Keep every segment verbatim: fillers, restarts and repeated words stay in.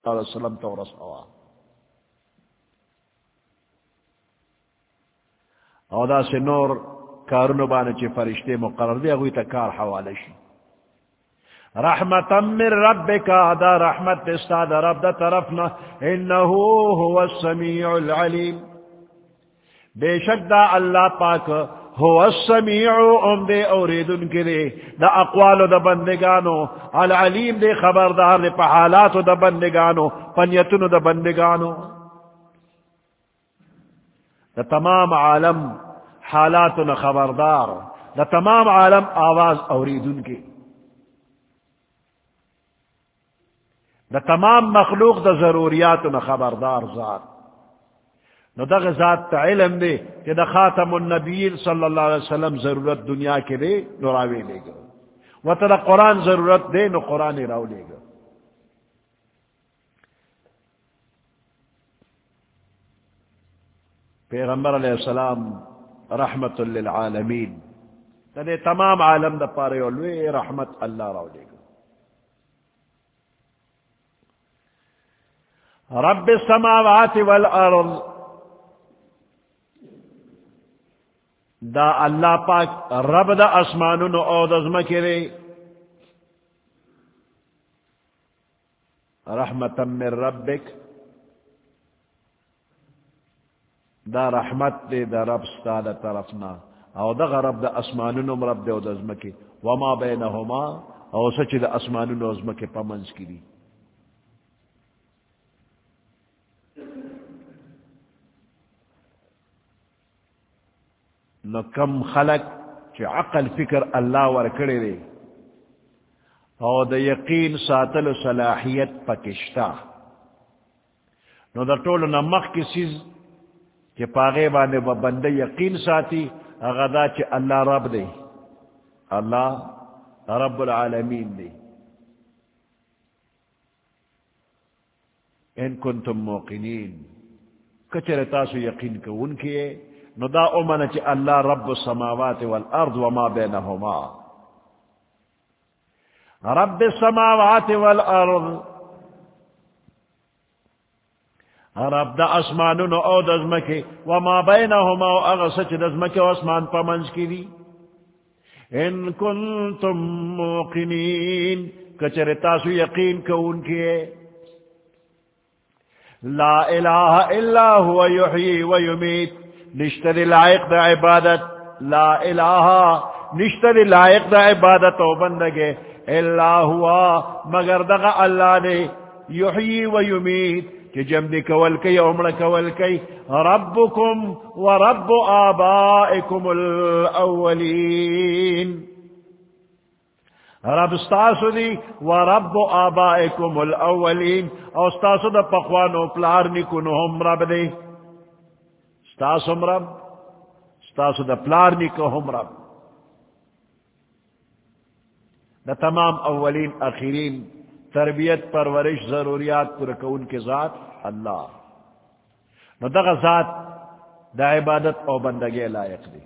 علیہ وسلم تو رسوا او دا سے نور کارونو بانے چی فرشتے مقرر دے اگوی تا کار حوالے شی رحمتا من ربکا دا رحمت دستا دا رب دا طرفنا انہو هو السمیع العلیم بے شک دا اللہ پاک هو السمیع ام دے اوریدن کرے دا اقوال دا بندگانو العلیم دے خبردار دے پا حالات دا بندگانو پنیتن دا بندگانو دا تمام عالم حالاتنا خبردار دا تمام عالم آواز اوریدن کے دا تمام مخلوق دا ضروریاتنا خبردار ذات نو دا ذات تا علم دے کہ دا خاتم النبیین صلی اللہ علیہ وسلم ضرورت دنیا کے دے نو راوے لے گا و تا دا قرآن ضرورت دے نو قرآن راو لے گا پیغمبر علیہ السلام رحمت للعالمین تا دے تمام عالم دا پارے علوے رحمت اللہ راو لے گا رب السماوات والارض دا اللہ پاک رب دا اسمانون او دزمکی دے رحمتا من ربک دا رحمت دے دا رب ستا دا طرفنا او دا رب دا اسمانون رب دے او دزمکی وما بینہما او سچ دا اسمانون او دزمکی پمنز کی دی نو کم خلق چی عقل فکر اللہ ورکڑے دے او دا یقین ساتل صلاحیت پکشتا نو دا طول نمخ کی سیز چی پاغے بانے بندے یقین ساتی اغدا چی اللہ رب دے اللہ رب العالمین دے ان کنتم موقنین کچر تاسو یقین کو ان کیے نو دا امنا چی اللہ رب السماوات والارض وما بینہما رب السماوات والارض رب دا اسمانون او دزمکی وما بینہما و اغسچ دزمکی و اسمان پا منز کی دی ان کنتم موقنین کچر تاسو یقین کون کیے لا الہ الا هو یحیی و یمیت نشتر لائق دا عبادت لا الہ نشتر لائق دا عبادت و بندگے الا ہوا مگر دغا اللہ نے یحیی و یمیت کہ جمد کول کی عمر کول کی ربکم و رب آبائکم الاولین رب ستاسو دی و رب آبائکم الاولین او ستاسو دا پخوانو پلارنی کنہم رب دی ستاسم رب ستاسو دا پلارنی کہم رب دا تمام اولین اخرین تربیت پرورش ضروریات پر کون کے ذات اللہ نو دا ذات دا عبادت او بندگی لائق دی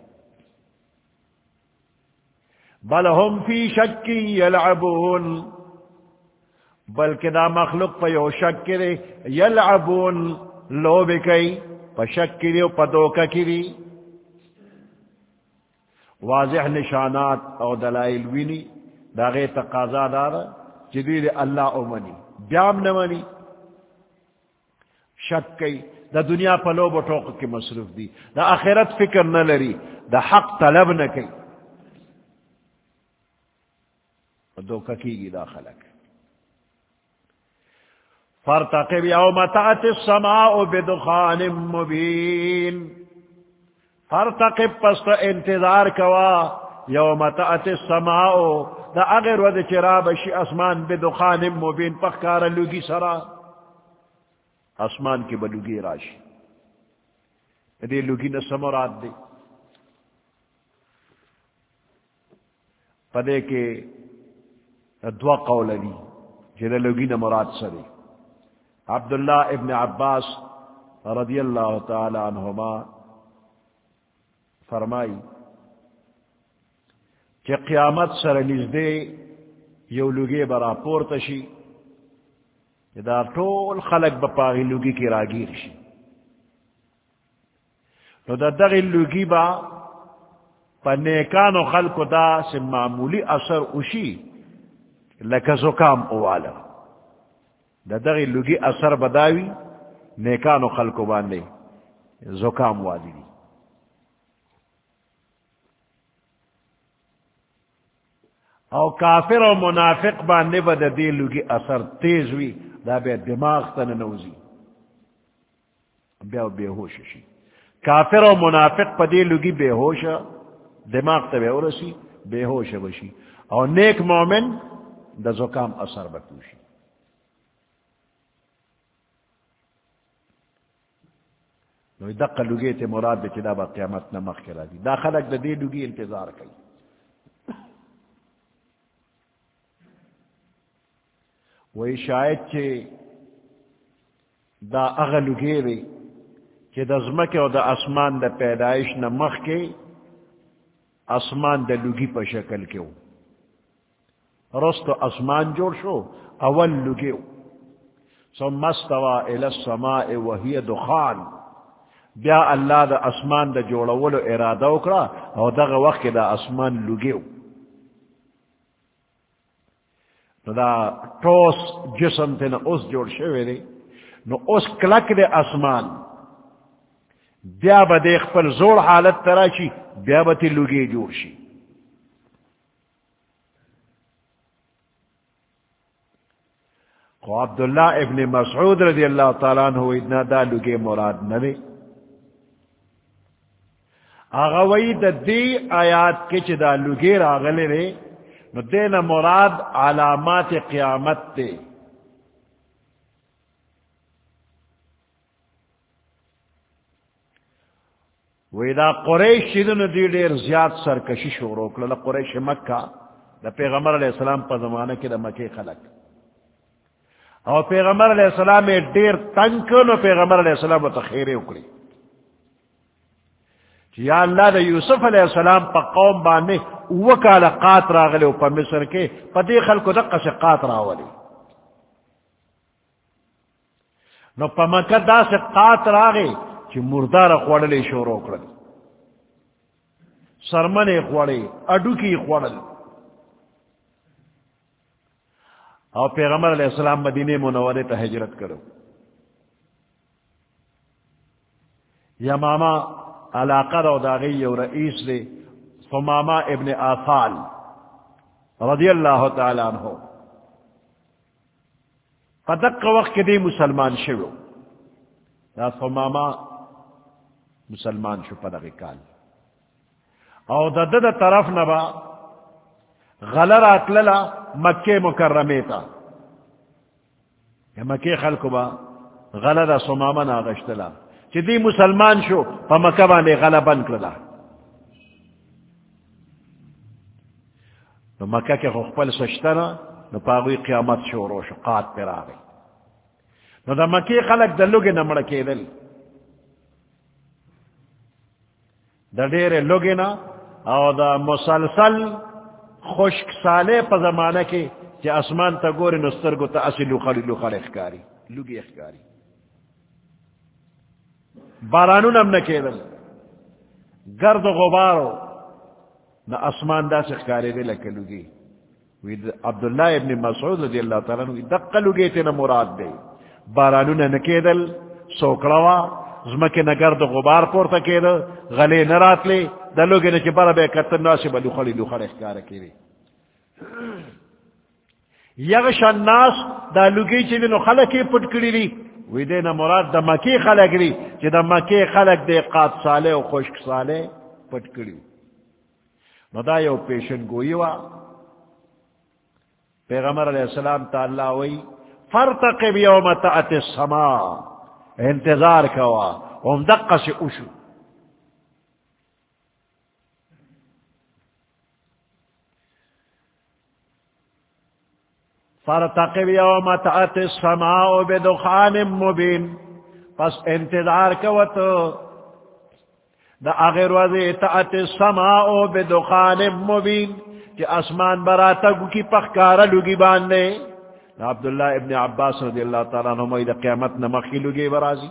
بل ہم فی شکی یلعبون بلکہ دا مخلوق پہ یو شک کرے یلعبون لو بکئی پا شک کری و پا دوکا کری واضح نشانات او دلائل وینی دا غیر تقاضا دارا جدید اللہ امنی بیام نمانی شک کئی دا دنیا پا لو بٹوک کی مصروف دی دا آخرت فکر نہ لری دا حق طلب نہ کئی دوکا کی گی دا خلق فارتقب یوم تأتی السماء بدخان مبین فارتقب پست انتظار کوا یوم تأتی السماء دا اگر ود چراب شی اسمان بدخان مبین پخکار لوگی سرا اسمان کی بلوگی راشی دے لوگی نسمرات دے پدے کے دعا قول دی جدے لوگی نمرات سرے عبداللہ ابن عباس رضی اللہ تعالی عنہما فرمائی کہ قیامت سر نزدے یو لوگے برا پورتشی دا طول خلق بپاغی لوگی کی راگیر شی نو دا دغی لوگی با پا نیکان و خلق دا سے معمولی اثر اشی لکا زکام اوالا دا دغی لوگی اثر بداوی نیکان و خلق باندے زکام والی دی او کافر و منافق باندے با دا دی لوگی اثر تیز ہوئی دا بے دماغ تن نوزی بے بے ہوش شی کافر و منافق پا دی لوگی بے ہوش دماغ تا بے ورسی بے ہوش بشی او نیک مومن دا زکام اثر بکوشی نو دقا لوگی تے مراد بے چدا با قیامت نمخ کرا دی دا خلق دا دی لوگی انتظار کئی وہی شاید چے دا اغلو گیرے چے دا زمک و دا اسمان دا پیدائش نمخ کے اسمان دا لگی پا شکل کیو رستو اسمان جوڑ شو اول لگیو ثم استوى الى السماء وهي دخان بیا اللہ دا اسمان دا جوڑولو ارادہ اکرا او دا وقت دا اسمان لگیو نو دا ٹوس جسم تے نا اس جوڑ شوے دے نو اس کلک دے اسمان بیا با دیکھ پر زور حالت تراشی بیا با تی لگی جوڑ شی خو عبداللہ ابن مسعود رضی اللہ تعالیٰ عنہ اتنا دا لگی مراد ندے آغا وی دا دی آیات کے چی دا لگی راغلے رے نو دینا مراد علامات قیامت تے ویدا قریش شدن دی دیر زیاد سرکشی شروع کرلا قریش مکہ دا پیغمبر علیہ السلام پا زمانہ کی دا مکی خلق اور پیغمبر علیہ السلام دیر تنکن پیغمبر علیہ السلام تخیرے اکڑی یا اللہ دا یوسف علیہ السلام پا قوم بانے وکالا قات راغلے پا مصر کے پا دی خلقو دقا سے قات راولی نو پا مکہ دا سے قات راغے چی مردار خوڑلے شورو کرد سرمنے خوڑے اڈو کی خوڑل اور پیغمبر علیہ السلام مدینے منورے تا ہجرت کرو یا ماما علاقہ رو داغی و رئیس دے ثمامہ ابن آثال رضی اللہ تعالیٰ عنہ قدق وقت کے دی مسلمان شو یا ثمامہ مسلمان شو پدقی کال او دا دا طرف نبا غلر اتللا مکہ مکرمی تا یا مکہ خلقو با غلر ثمامہ ناغشتلا چی دی مسلمان شو پا مکہ بانے غلبن کرلا نو مکہ کے خپل سشتنا نو پاگوی قیامت شو روش قات پر آگئی نو دا مکی خلق دا لوگی نمڑکی دل دا دیر لوگی نا او دا مسلسل خشک سالے پا زمانہ کے چی اسمان تا گوری نسترگو تا اسی لوخالی لوخالی اخکاری لوگی اخکاری بارانون ہم نکی دل گرد و غبارو نا اسمان دا سخکاری دے لکے لگی عبداللہ ابن مسعود رضی اللہ تعالیٰ عنہ دقا لگی تینا مراد دے بارانون نکی دل سوکڑوا زمکی نگرد و غبار پورتا کی دل غلی نرات لے دا لوگی نکی برا بے کتن ناسی با لخلی لخلی اخکار کی دے یغش الناس دا لگی چی دنو خلقی پٹ کری لی وی دینا مراد دا مکی خلق لی چی دا مکی خلق دے قات سالے و خشک سالے پٹ کری نو دا یو پیشن گوئی وا پیغمبر علیہ السلام تا اللہ وی فرتقب یوم تأت السماء انتظار کوا ام دقا سے اشو فرتقب یوم تأت السماء بدخان مبین پس انتظار کوا تو دا اغیر وزی تأت السماء بدخان مبین کہ اسمان براتا گو کی پخکارا لگی باندے عبداللہ ابن عباس رضی اللہ تعالیٰ عنہ دا قیامت نمخی لگے برازی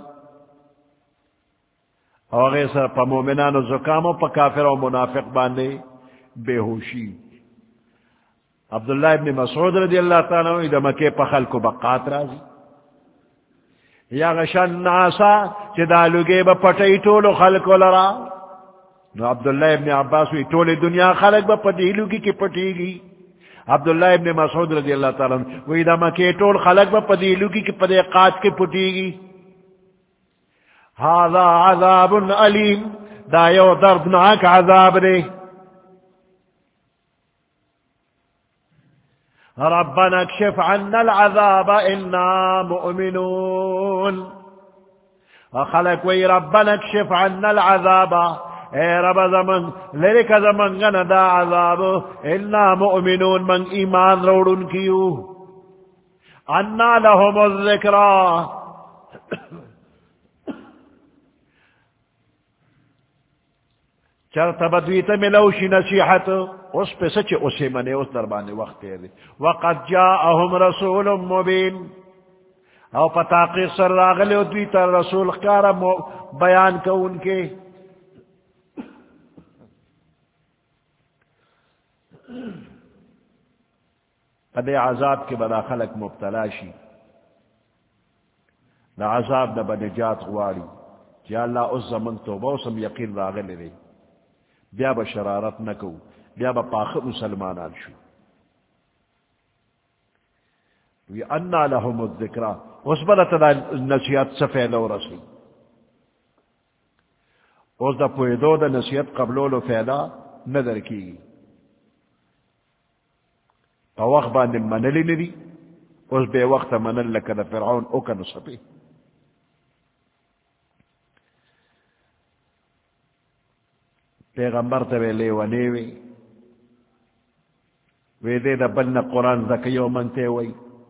اور غیر سر پا مومنان و زکام و پا کافر و منافق باندے بے ہوشی. عبداللہ ابن مسعود رضی اللہ تعالیٰ عنہ دا مکے پا خلق و بقات رازی یا غشن ناسا چی دا لگے با پٹی طول خلق و لرا. نو عبداللہ ابن عباس وی طول دنیا خلق با پٹی لگی کی پٹی گی. عبداللہ ابن مسعود رضی اللہ تعالیٰ عنہ وی دا مکے طول خلق با پٹی لگی کی پٹی قات کی پٹی گی. هذا عذاب علیم دا یو دردناک عذاب دے. ربنا اکشف عنا العذاب انا مؤمنون. خلق وی ربنا اکشف عنا العذاب اے رب زمن لرک زمن گنا دا عذاب انا مؤمنون من ایمان روڑن کیو. انا لهم الذکرہ چرتا بدویتا ملوشی نصیحت اس پہ سچے اسے منے اس دربانے وقت دے. وقد جاءہم رسول مبین او پتاقی سر راغلے دویتا رسول کارا بیان کو ان کے. پدے عذاب کے بدا خلق مبتلاشی نا عذاب نا بنجات غواری جا اللہ اس زمن تو بوسم یقین راغلے رہی بیا با شرارت نکو بیا با پاخ مسلمانان شو. وی انا لهم الذکرہ اس بلت دا نصیحت سفیدو رسی اس دا پویدو دا نصیحت قبلولو فیدا ندر کی پا وقت باندے منلی ندی اس بے وقت منل لکا دا فرعون اوکا نصفی. پیغمبر تا ویلے ونیوی ویدے دا بلنا قرآن زکیو منتے وی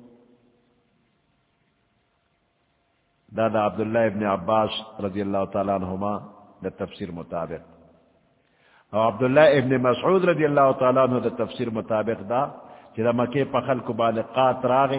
دا دا عبداللہ ابن عباس رضی اللہ تعالیٰ عنہما دا تفسیر مطابق اور عبداللہ ابن مسعود رضی اللہ تعالیٰ عنہ دا تفسیر مطابق دا چی دا مکے پخل کو بالقات راغی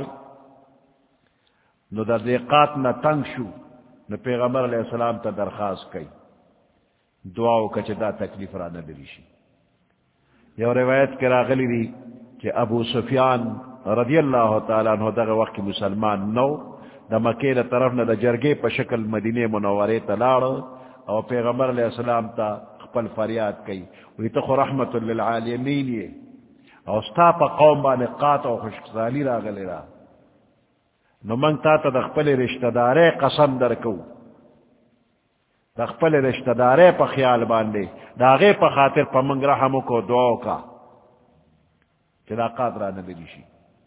نو دا دیقات نا تنگ شو نو پیغمبر علیہ السلام تا درخواست کئی دعاو کچھ دا تکلیف را ندریشی. یو روایت کرا غلی دی کہ ابو سفیان رضی اللہ تعالیٰ عنہ دا وقت مسلمان نو دا مکے دا طرف نا دا جرگے پا شکل مدینہ منورے تلاڑ او پیغمبر علیہ السلام تا خپل فریاد کئی وی تخو رحمت للعالمین یہ او ستا پا قوم بانے قات و خوشکسالی را غلی را نو منگ تا تا دا خپل رشتہ دارے قسم در کو دا خپل رشتہ دارے پا خیال باندے دا غی پا خاطر پا منگ رحمو کو دعاو کا کہ دا قات را نبیشی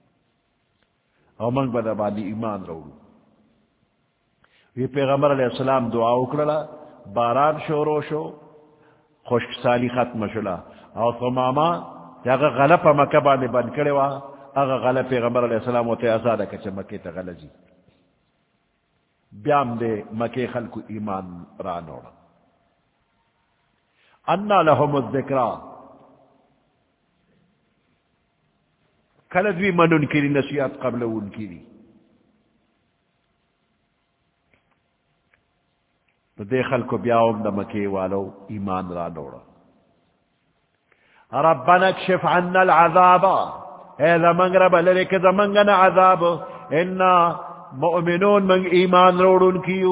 او منگ با دا باندی ایمان روڑو. وی پیغمبر علیہ السلام دعاو کرلا باران شورو شو خشک سالی ختم شلا او ثماما اگا غلط پا مکہ باندے بند کرے وا اگا غلط پیغمبر علیہ السلام ہوتے ازادہ کچھ مکہ تا غلطی بیام دے مکے خلق ایمان رانوڑا. انا لهم الذکرہ کلد بھی من ان کی نصیحت قبل ان کی تو دے خلق بیاوم دا مکے والو ایمان رانوڑا. ربنا اکشف عنا العذاب اے زمن رب لرک زمنگنا عذاب انا مؤمنون من ایمان روڑن کیو.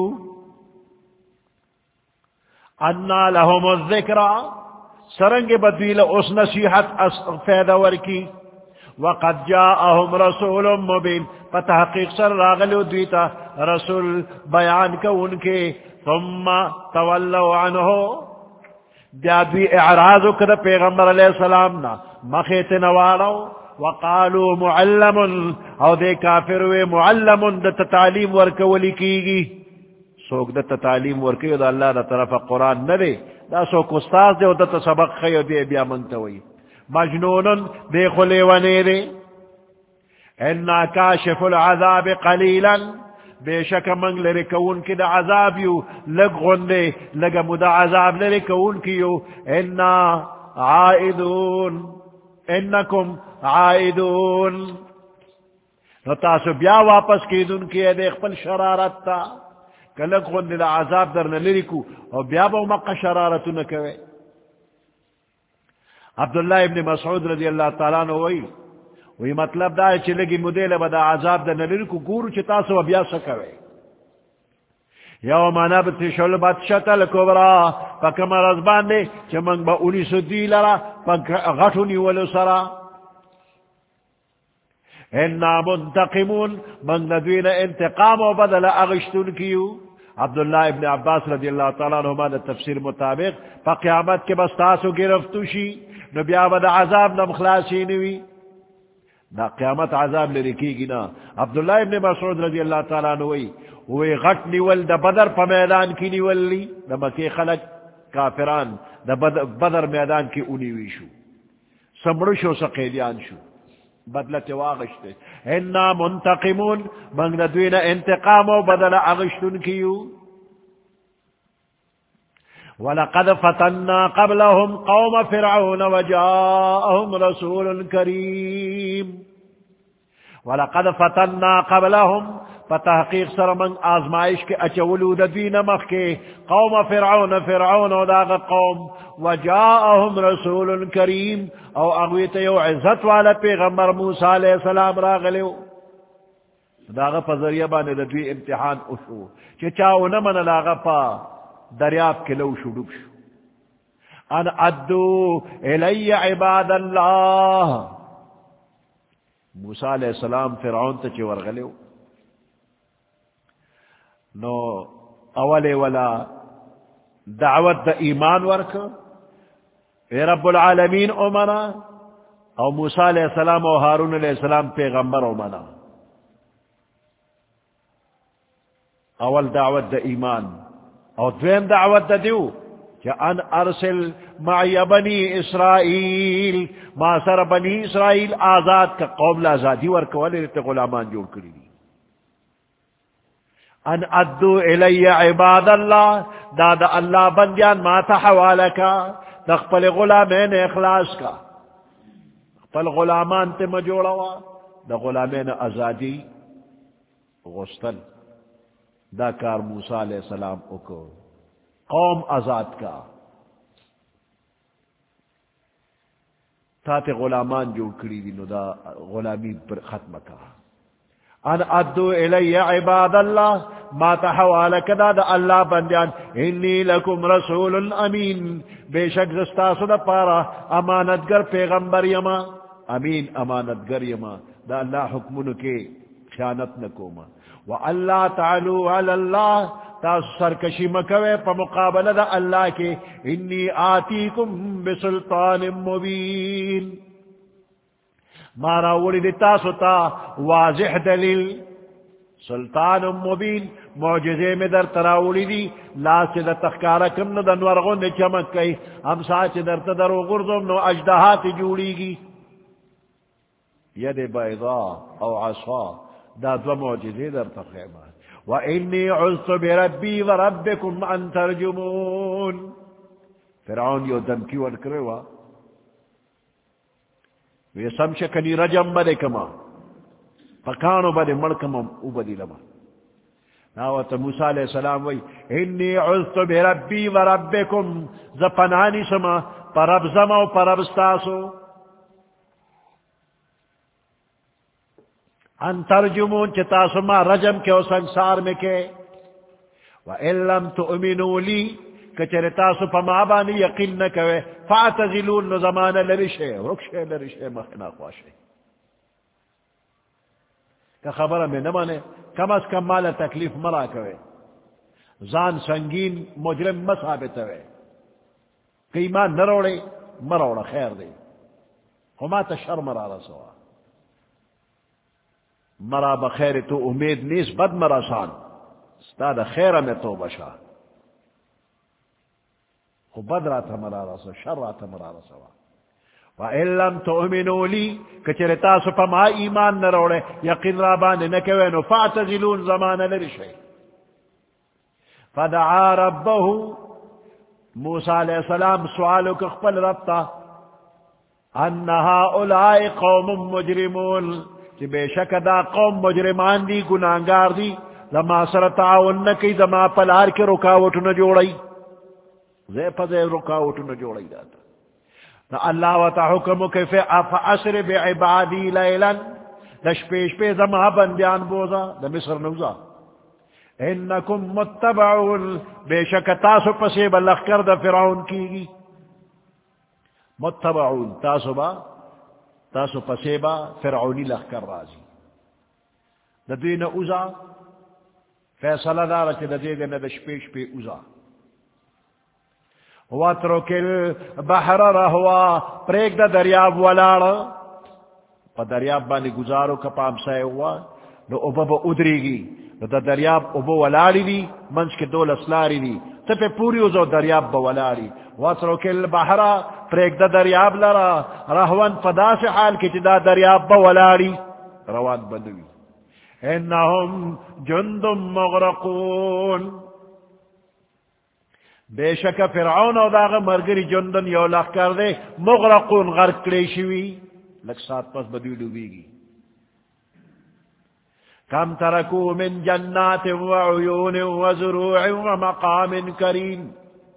انا لهم الذکرہ سرنگ بدویل اس نصیحت فیدہ ورکی. وقد جاءهم رسول مبین فتحقیق سر راغلو دیتا رسول بیان کو ان کے ثم تولوا عنہ دیادوی اعراض کر پیغمبر علیہ السلام نا مخیت نوارو وقالوا معلم او دے کافر وے معلم دت تعلیم ورکولی کیگی سوک دت تعلیم ورکی دا اللہ دا طرف قرآن نہ دے دا سوک استاذ دے او دت سبق خیو دے بیا منتوی مجنون دے خلے ونے دے. انا کاشف العذاب قلیلا بے شک منگ لرے کون کی دا عذاب یو لگ غندے لگا مدا عذاب لرے کون کی یو. انا عائدون انکم عائدون تو تاسو بیا واپس کی دن کی دے خپل شرارت تا کلک خون دا عذاب در نلرکو او بیا با مقا شرارتو نکوے. عبداللہ ابن مسعود رضی اللہ تعالیٰ عنہ وی وی مطلب دا ہے چی لگی مدیل با دا عذاب در نلرکو گورو چی تاسو بیا سکوے. یوم نبتش البتشت الکبرى فکم رزبان دے چی منگ با انیسو دی لرا پک غٹونی ولو سرا انا منتقمون منگ ندوین انتقام و بدل اغشتون کیو. عبداللہ ابن عباس رضی اللہ تعالیٰ عنہما دا تفسیر مطابق پا قیامت کے بس تاسو گرفتو شی نبیا بدا عذاب نمخلاسی نوی نا قیامت عذاب لرکی گی نا. عبداللہ ابن مسعود رضی اللہ تعالیٰ عنوی وی غٹ نیول دا بدر پا میدان کی نیول لی دا مکی خلق کافران دا بدر میدان کی انیوی شو سمڑو شو سقیدیان شو بدلت واغشتے. انا منتقمون منگ ندوین انتقام و بدل اغشتن کیو. وَلَقَدْ فَتَنَّا قَبْلَهُمْ قَوْمَ فِرْعَوْنَ وَجَاءَهُمْ رَسُولٌ كَرِيمٌ. وَلَقَدْ فَتَنَّا قَبْلَهُمْ فتحقیق سر من آزمائش کے اچولو دوین مخ کے قوم فرعون فرعون و داغ قوم وجاءهم رسول کریم او اغویت یو عزت والا پیغمبر موسیٰ علیہ السلام راغلیو داغ پا ذریعہ بانے دوی امتحان اشو چی چاو نمن لاغ پا دریاب کے لو شو ڈوب شو. ان ادو الی عباد اللہ موسیٰ علیہ السلام فرعون تا چی ورغلیو نو اول ولا دعوت دا ایمان ورک اے رب العالمین امنا او موسیٰ علیہ السلام او ہارون علیہ السلام پیغمبر امنا. اول دعوت دا ایمان او دویم دعوت دا دیو کہ ان ارسل معی بنی اسرائیل ما سر بنی اسرائیل آزاد کا قوم لازادی ورک ولی رت غلامان جوڑ کری دی. ان ادو الی عباد اللہ دا دا اللہ بندیان ما تحوالکا دا خپل غلامین اخلاص کا خپل غلامان تے مجوڑوا دا غلامین ازادی غستل دا کار موسیٰ علیہ السلام اکو قوم ازاد کا تا تے غلامان جوڑ کری دی نو دا غلامی پر ختم کا. ان ادو الی عباد اللہ ما تحوالک دا دا اللہ بندیان انی لکم رسول امین بے شک زستاسو دا پارا امانتگر پیغمبر یما امین امانتگر یما دا اللہ حکمونو کے خیانت نکوما. وَأَلَّا تَعْلُوا عَلَى اللَّهِ تاسو سرکشی مکوے پا مقابلہ دا اللہ کے انی آتیکم بسلطان مبین مارا ولی دی تاسو تا واضح دلیل سلطان مبین معجزے میں در تراولی دی لا سے دا تخکارا کم دا نورغن دی چمک کئی ہم ساچ در تدر و غرزم نو اجدہات جوڑی گی ید بیضا او عصا دا دو معجزے در تخیمہ. وَإِنِّي عُذْتُ بِرَبِّي وَرَبِّكُمْ أَن تَرْجُمُونَ فرعون یو دمکی ورکرے وا وی سمشکنی رجم بدے کما پکانو بدے مڑکما او بدی لما ناوات موسیٰ علیہ السلام وی انی عذت بربی و ربکم زپنانی سما پرب زما و پرب ستاسو ان ترجمون چتاسو ما رجم کے و سنسار میں کے وَإِن لَمْ تُؤْمِنُوا لِي کچر تاسو پا مابانی یقین نکوے فَاعْتَزِلُونَ نو زمانہ لرشے رکشے لرشے مخنا خواشے کہ خبر میں نمانے کم از کم مالا تکلیف مرا کوے زان سنگین مجرم مسابت ہوئے کہ ایمان نروڑے مروڑا خیر دے ہما تا شر مرا رسوا مرا بخیر تو امید نیس بد مرا سان ستاد خیر میں تو بشا خو بد رات مرا رسوا شر رات مرا رسوا وَإِن لَمْ تُؤْمِنُوا لِي کچر تاسو پا ما ایمان نروڑے یقین رابان نکوینو فَاعْتَزِلُونَ زمان لرشے فَدَعَا رَبَّهُ موسیٰ علیہ السلام سوالو کخپل ربتا اَنَّ هَؤُلَاءِ قَوْمٌ مُجْرِمُونَ کہ بے شک دا قوم مجرمان دی گناہگار دی لما سر تعاون نکی دما پلار کے رکاوٹ نہ جوڑی زی پزے رکاوٹ نہ جوڑی داتا نا اللہ و تا حکم کے فی افعصر بعبادی لیلن دش پیش پی زما بندیان بوزا دا مصر نوزا انکم متبعون بے شک تاسو پسے بلخ کر دا فرعون کی گی متبعون تاسو با تاسو پسے با فرعونی لخ کر رازی دا دوی نا اوزا فیصلہ دارا چی دا دیگا نا دش پیش پی اوزا واترک البحر رہوا پریک دا دریاب والارا پا دریاب بانی گزارو کپام سائے ہوا نو اوبا با ادری گی نو دا دریاب اوبا والاری دی منس کے دول اسلاری دی تا پہ پوری اوزو دریاب با والاری واترک البحر پریک دا دریاب لرا رہوان پدا سے حال کی چی دا دریاب با والاری روان بنوی انہم جندم مغرقون بے شک فرعون او داغ مرگری جندن یو لخ کر دے مغرقون غرق کلیشوی لک سات پس بدوی ڈوبی گی کم ترکو من جنات وعیون وزروع ومقام کریم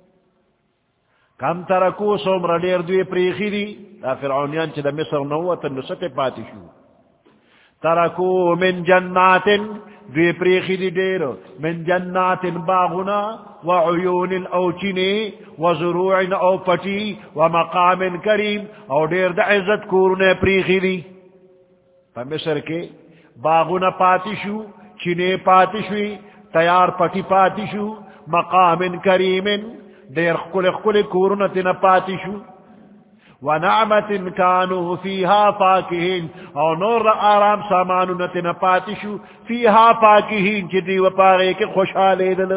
کم ترکو سومر دیر دوی پریخی دی دا فرعونیان چی دا مصر نووتن نسک پاتی شو ترکو من جنات دوی پریخی دی دیر من جنات باغنا وعیون او چینی وزروع او پٹی ومقام کریم او دیر دا عزت کورنے پریخی دی پا مصر کے باغنا پاتی شو چینے پاتی شوی تیار پٹی پاتی شو مقام کریم دیر خکل خکل کورنتنا پاتی شو ونعمت کانو فیہا فاکہین او نور آرام سامانو نتنا پاتی شو فیہا فاکہین چی دیو پاگے کے خوشحالے دل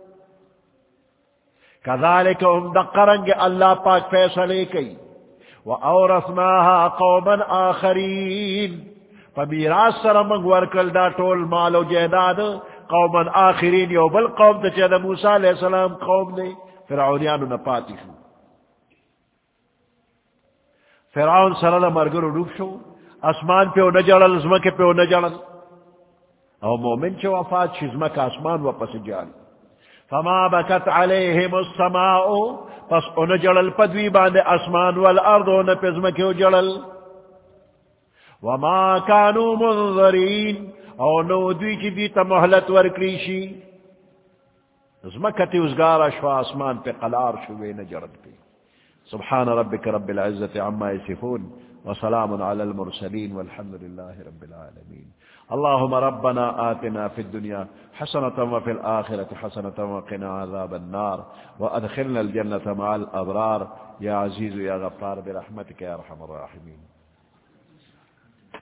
کذالک ام دقرنگ اللہ پاک فیصلے کی وَأَوْرَثْنَاهَا قَوْمًا آخَرِينَ فمیراث سر منگ ورکل دا ٹول مال و جیداد قومن آخرین یو بل قوم دا چیدہ موسیٰ علیہ السلام قوم نے فرعونیانو نپاتی شو فرعون سر دا مرگر روب شو اسمان پہ نجڑل زمک پہ نجڑل او مومن چو وفات شزمک اسمان و پس جال فما بکت علیہم السماء پس انجڑل پدوی باندے اسمان والارض و نپزمک و جڑل وما كانوا منظرین او نو دوی کی دیتا محلت ورکریشی زمکتی ازگارا شوا اسمان پہ قلار شوے نجرد پہ سبحان ربك رب العزة عما يصفون وسلام على المرسلين والحمد لله رب العالمين اللهم ربنا آتنا في الدنيا حسنة وفي الآخرة حسنة وقنا عذاب النار وأدخلنا الجنة مع الأبرار يا عزيز يا غفار برحمتك يا أرحم الراحمين